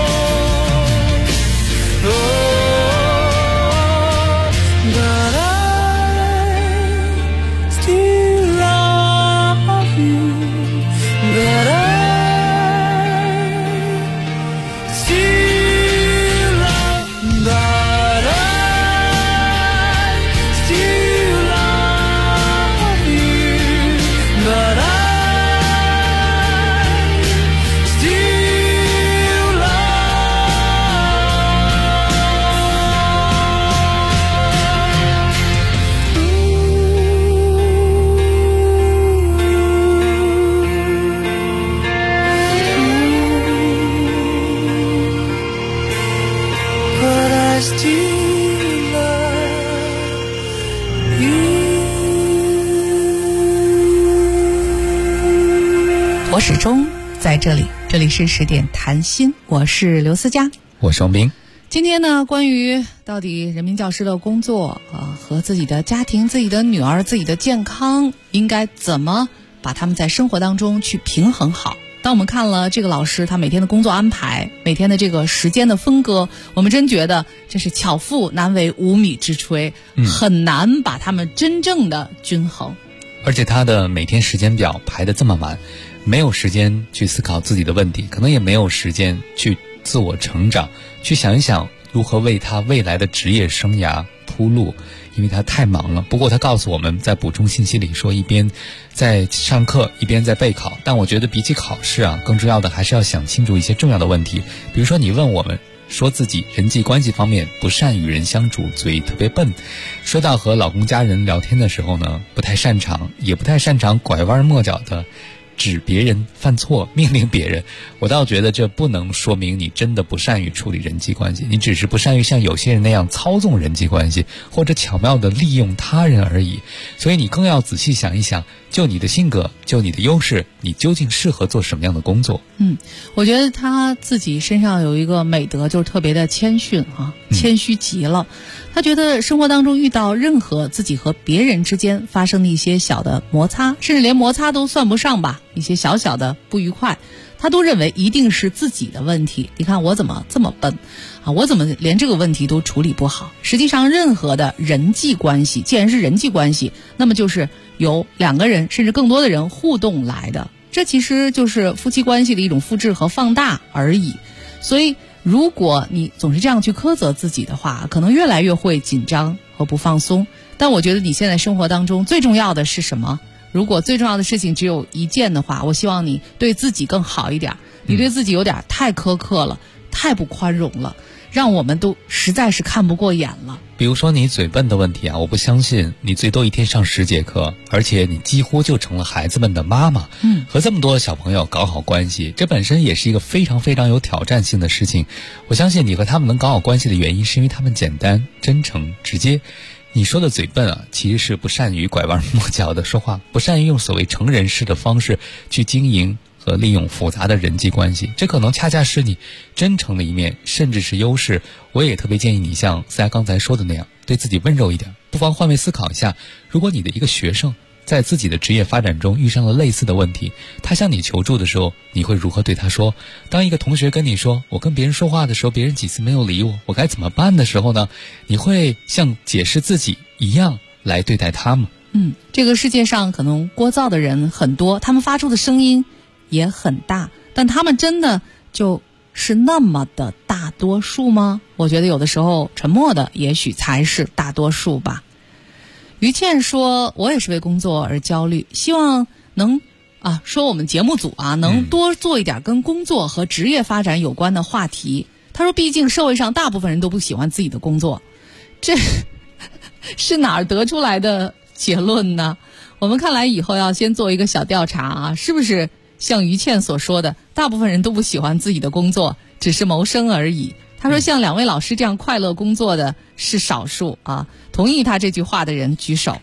我始终在这里，这里是10点谈心，我是刘思佳， 我是王斌。 今天呢，关于到底人民教师的工作和自己的家庭、自己的女儿、自己的健康，应该怎么把他们在生活当中去平衡好。当我们看了这个老师他每天的工作安排，每天的这个时间的分割，我们真觉得这是巧妇难为无米之炊，很难把他们真正的均衡。 而且他的每天时间表排得这么满，没有时间去思考自己的问题，可能也没有时间去自我成长，去想一想如何为他未来的职业生涯铺路， 因为他太忙了。不过他告诉我们在补充信息里说，一边在上课一边在备考。但我觉得比起考试啊，更重要的还是要想清楚一些重要的问题。比如说你问我们说自己人际关系方面不善与人相处，嘴特别笨，说到和老公家人聊天的时候呢，不太擅长，也不太擅长拐弯抹角的指别人犯错，命令别人。我倒觉得这不能说明你真的不善于处理人际关系，你只是不善于像有些人那样操纵人际关系，或者巧妙地利用他人而已。所以你更要仔细想一想，就你的性格，就你的优势，你究竟适合做什么样的工作。 我觉得他自己身上有一个美德，就是特别的谦逊啊，谦虚极了。他觉得生活当中遇到任何自己和别人之间发生的一些小的摩擦，甚至连摩擦都算不上吧，一些小小的不愉快，他都认为一定是自己的问题。你看我怎么这么笨啊，我怎么连这个问题都处理不好。实际上任何的人际关系，既然是人际关系，那么就是由两个人甚至更多的人互动来的，这其实就是夫妻关系的一种复制和放大而已。所以如果你总是这样去苛责自己的话，可能越来越会紧张和不放松。但我觉得你现在生活当中最重要的是什么？如果最重要的事情只有一件的话，我希望你对自己更好一点。你对自己有点太苛刻了，太不宽容了，让我们都实在是看不过眼了。 比如说你嘴笨的问题啊，我不相信你最多一天上10节课，而且你几乎就成了孩子们的妈妈。和这么多小朋友搞好关系，这本身也是一个非常非常有挑战性的事情。我相信你和他们能搞好关系的原因，是因为他们简单、真诚、直接。你说的嘴笨啊，其实是不善于拐弯抹角的说话，不善于用所谓成人式的方式去经营和利用复杂的人际关系，这可能恰恰是你真诚的一面，甚至是优势。我也特别建议你像思佳刚才说的那样，对自己温柔一点。不妨换位思考一下，如果你的一个学生在自己的职业发展中遇上了类似的问题，他向你求助的时候，你会如何对他说？当一个同学跟你说，我跟别人说话的时候，别人几次没有理我，我该怎么办的时候呢？你会像解释自己一样来对待他吗？ 这个世界上可能聒噪的人很多，他们发出的声音也很大，但他们真的就是那么的大多数吗？我觉得有的时候沉默的也许才是大多数吧。于倩说，我也是为工作而焦虑，希望能说我们节目组能多做一点跟工作和职业发展有关的话题。他说毕竟社会上大部分人都不喜欢自己的工作，这是哪儿得出来的结论呢？我们看来以后要先做一个小调查是不是像于倩所说的，大部分人都不喜欢自己的工作，只是谋生而已。他说像两位老师这样快乐工作的是少数同意他这句话的人举手。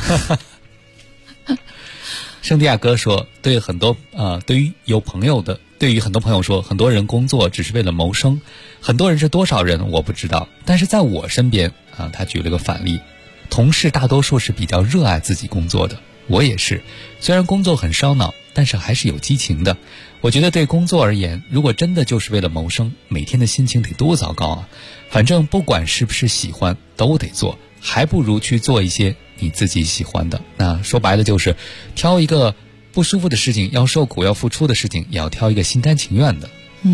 圣地亚哥说，对于很多朋友说，很多人工作只是为了谋生，很多人是多少人我不知道，但是在我身边他举了个反例，同事大多数是比较热爱自己工作的，我也是，虽然工作很烧脑，但是还是有激情的。我觉得对工作而言，如果真的就是为了谋生，每天的心情得多糟糕反正不管是不是喜欢都得做，还不如去做一些你自己喜欢的。那说白了就是挑一个不舒服的事情，要受苦要付出的事情，也要挑一个心甘情愿的。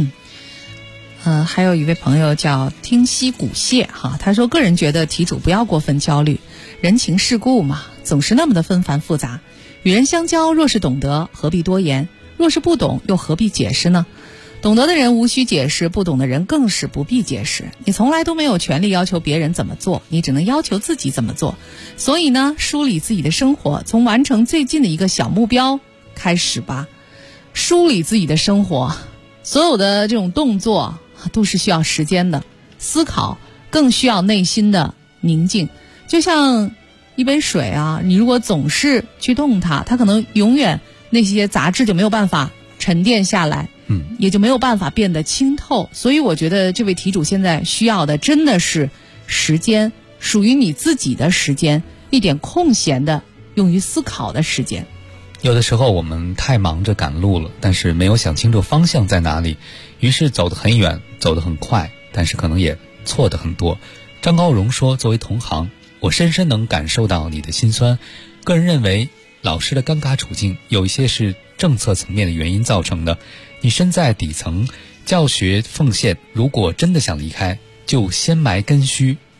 还有一位朋友叫听溪古蟹他说个人觉得题主不要过分焦虑，人情世故嘛，总是那么的纷繁复杂，与人相交若是懂得何必多言，若是不懂又何必解释呢？懂得的人无需解释，不懂的人更是不必解释。你从来都没有权利要求别人怎么做，你只能要求自己怎么做。所以呢，梳理自己的生活，从完成最近的一个小目标开始吧。梳理自己的生活，所有的这种动作都是需要时间的，思考更需要内心的宁静。就像一杯水你如果总是去动它可能永远那些杂质就没有办法沉淀下来，也就没有办法变得清透。所以我觉得这位题主现在需要的真的是时间，属于你自己的时间，一点空闲的用于思考的时间。 有的时候我们太忙着赶路了，但是没有想清楚方向在哪里，于是走得很远，走得很快，但是可能也错得很多。张高荣说，作为同行，我深深能感受到你的心酸。个人认为老师的尴尬处境有一些是政策层面的原因造成的，你身在底层，教学奉献如果真的想离开，就先埋根须，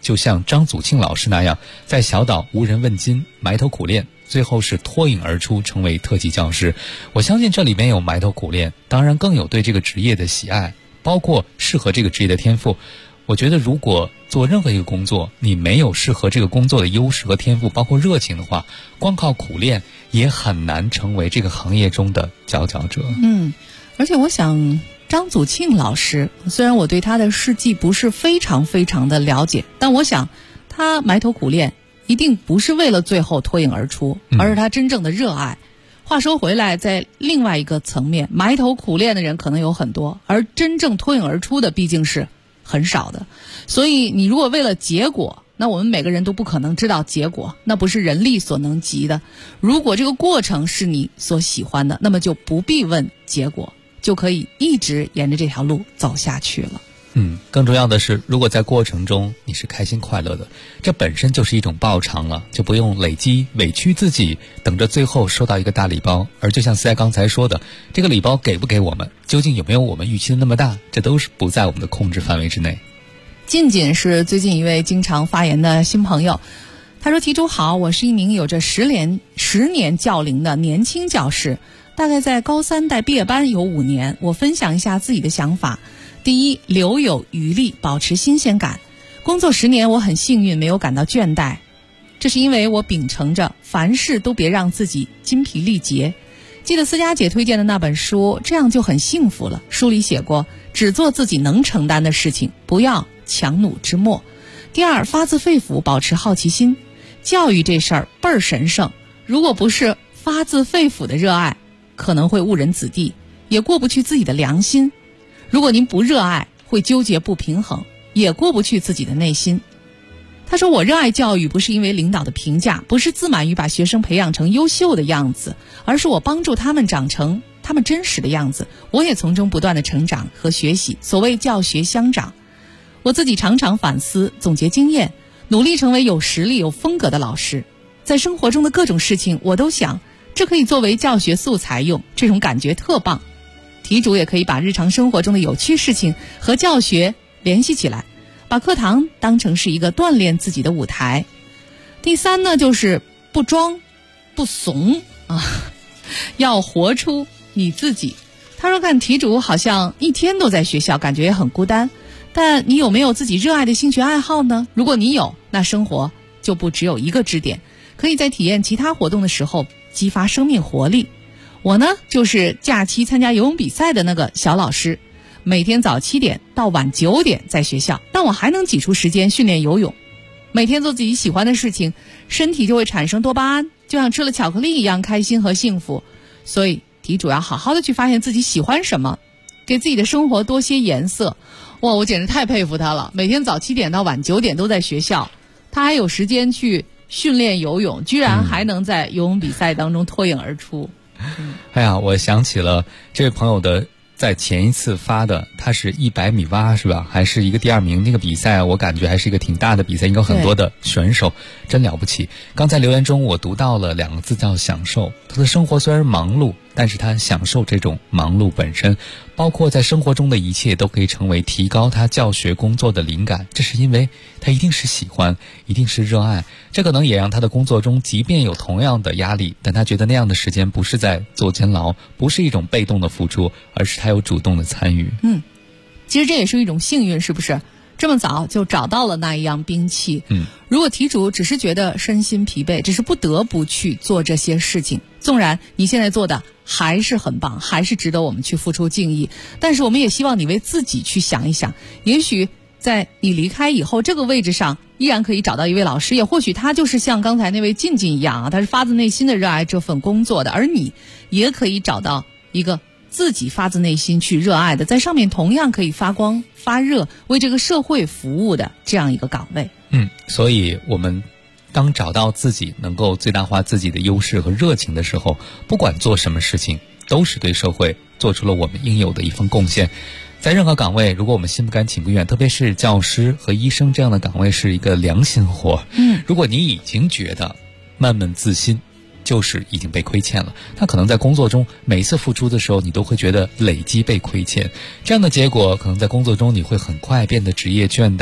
就像张祖庆老师那样，在小岛无人问津，埋头苦练，最后是脱颖而出，成为特级教师。我相信这里面有埋头苦练，当然更有对这个职业的喜爱，包括适合这个职业的天赋。我觉得如果做任何一个工作，你没有适合这个工作的优势和天赋，包括热情的话，光靠苦练也很难成为这个行业中的佼佼者。 而且我想张祖庆老师，虽然我对他的事迹不是非常非常的了解，但我想他埋头苦练一定不是为了最后脱颖而出，而是他真正的热爱。话说回来，在另外一个层面，埋头苦练的人可能有很多，而真正脱颖而出的毕竟是很少的。所以你如果为了结果，那我们每个人都不可能知道结果，那不是人力所能及的。如果这个过程是你所喜欢的，那么就不必问结果，就可以一直沿着这条路走下去了。 更重要的是，如果在过程中你是开心快乐的，这本身就是一种报偿了，就不用累积委屈自己，等着最后收到一个大礼包。而就像思爱刚才说的，这个礼包给不给我们，究竟有没有我们预期的那么大，这都是不在我们的控制范围之内。 静静是最近一位经常发言的新朋友，他说：题主好，我是一名有着10年教龄的年轻教师，大概在高3带毕业班有5年。我分享一下自己的想法。第一，留有余力，保持新鲜感。工作10年，我很幸运没有感到倦怠，这是因为我秉承着凡事都别让自己筋疲力竭。记得思佳姐推荐的那本书《这样就很幸福了》，书里写过，只做自己能承担的事情，不要强弩之末。第二，发自肺腑保持好奇心。教育这事儿倍儿神圣，如果不是发自肺腑的热爱，可能会误人子弟，也过不去自己的良心。如果您不热爱，会纠结不平衡，也过不去自己的内心。他说，我热爱教育不是因为领导的评价，不是自满于把学生培养成优秀的样子，而是我帮助他们长成他们真实的样子，我也从中不断的成长和学习。所谓教学相长，我自己常常反思总结经验，努力成为有实力有风格的老师。在生活中的各种事情我都想，这可以作为教学素材用，这种感觉特棒。题主也可以把日常生活中的有趣事情和教学联系起来，把课堂当成是一个锻炼自己的舞台。第三呢，就是不装不怂要活出你自己。他说，看题主好像一天都在学校，感觉也很孤单，但你有没有自己热爱的兴趣爱好呢？如果你有，那生活就不只有一个支点，可以在体验其他活动的时候激发生命活力。我呢，就是假期参加游泳比赛的那个小老师，每天早7点到晚9点在学校，但我还能挤出时间训练游泳。每天做自己喜欢的事情，身体就会产生多巴胺，就像吃了巧克力一样开心和幸福。所以题主要好好的去发现自己喜欢什么，给自己的生活多些颜色。哇，我简直太佩服他了，每天早7点到晚9点都在学校，他还有时间去训练游泳，居然还能在游泳比赛当中脱颖而出。 哎呀，我想起了这位朋友的在前一次发的，他是100米蛙是吧，还是一个第2名，那个比赛我感觉还是一个挺大的比赛，应该有很多的选手，真了不起。刚才留言中我读到了2个字叫享受，他的生活虽然忙碌，但是他享受这种忙碌本身，包括在生活中的一切都可以成为提高他教学工作的灵感，这是因为他一定是喜欢，一定是热爱。这可能也让他的工作中即便有同样的压力，但他觉得那样的时间不是在做监牢，不是一种被动的付出，而是他有主动的参与。 其实这也是一种幸运，是不是？这么早就找到了那一样兵器。如果题主只是觉得身心疲惫，只是不得不去做这些事情，纵然你现在做的还是很棒，还是值得我们去付出敬意，但是我们也希望你为自己去想一想，也许在你离开以后，这个位置上依然可以找到一位老师，也或许他就是像刚才那位静静一样他是发自内心的热爱这份工作的，而你也可以找到一个自己发自内心去热爱的，在上面同样可以发光发热，为这个社会服务的这样一个岗位。 所以我们当找到自己能够最大化自己的优势和热情的时候，不管做什么事情，都是对社会做出了我们应有的一份贡献。在任何岗位，如果我们心不甘情不愿，特别是教师和医生这样的岗位是一个良心活，如果你已经觉得闷闷自心，就是已经被亏欠了，那可能在工作中每一次付出的时候，你都会觉得累积被亏欠，这样的结果可能在工作中你会很快变得职业倦怠，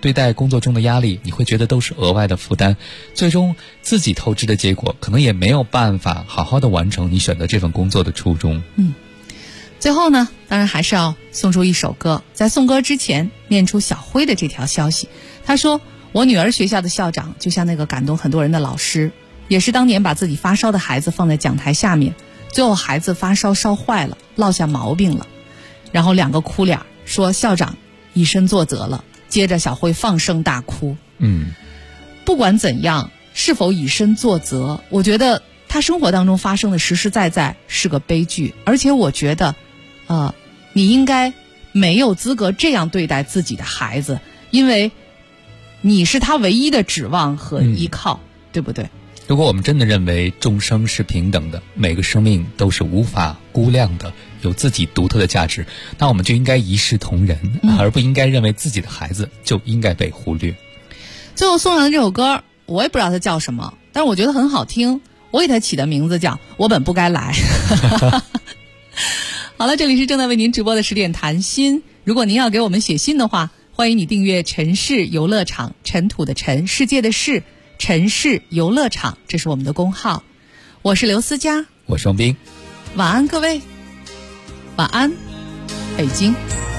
对待工作中的压力，你会觉得都是额外的负担，最终自己透支的结果，可能也没有办法好好的完成你选择这份工作的初衷。 最后呢，当然还是要送出一首歌。在送歌之前，念出小辉的这条消息。他说，我女儿学校的校长就像那个感动很多人的老师，也是当年把自己发烧的孩子放在讲台下面，最后孩子发烧烧坏了，落下毛病了，然后2个哭脸说校长以身作则了，接着小辉放声大哭。不管怎样，是否以身作则，我觉得他生活当中发生的实实在在是个悲剧，而且我觉得你应该没有资格这样对待自己的孩子，因为你是他唯一的指望和依靠，对不对？ 如果我们真的认为众生是平等的，每个生命都是无法估量的，有自己独特的价值，那我们就应该一视同仁，而不应该认为自己的孩子就应该被忽略。 最后送上的这首歌，我也不知道它叫什么，但是我觉得很好听，我给它起的名字叫我本不该来。好了，这里是正在为您直播的10点谈心。如果您要给我们写信的话，欢迎你订阅城市游乐场，尘土的尘，世界的世，城市游乐场，这是我们的公号。我是刘思佳， 我是王斌。 晚安各位，晚安北京。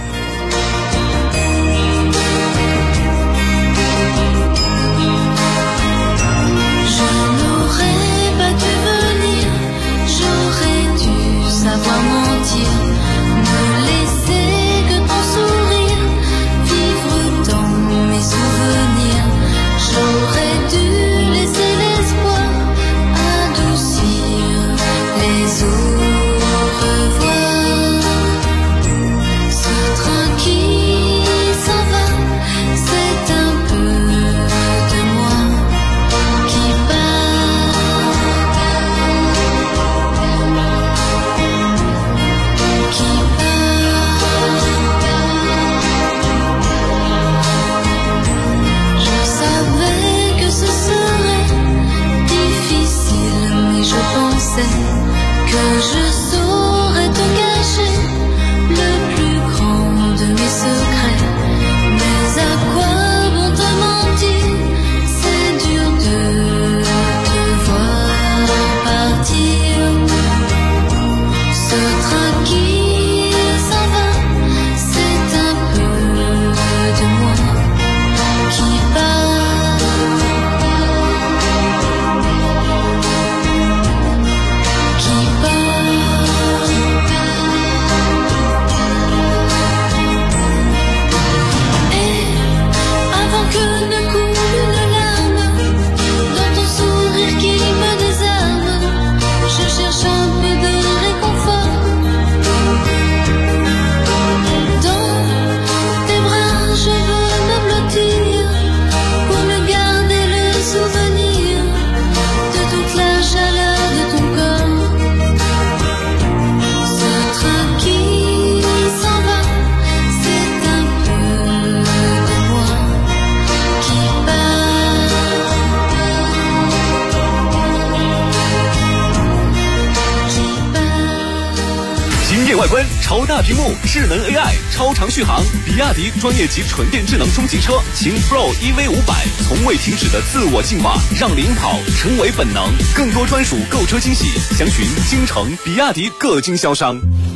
外观超大屏幕，智能 AI， 超长续航，比亚迪专业级纯电智能中级车秦 Pro EV500，从未停止的自我进化，让领跑成为本能。更多专属购车惊喜，详询京城比亚迪各经销商。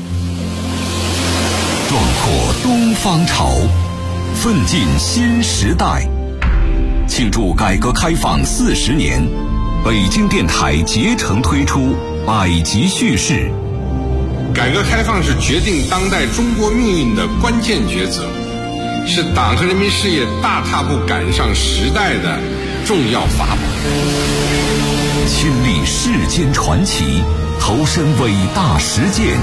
壮阔东方潮，奋进新时代。庆祝改革开放40年，北京电台竭诚推出百集叙事。 改革开放是决定当代中国命运的关键抉择，是党和人民事业大踏步赶上时代的重要法宝。 亲历世间传奇，投身伟大实践，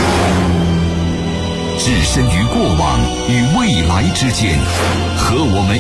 置身于过往与未来之间，和我们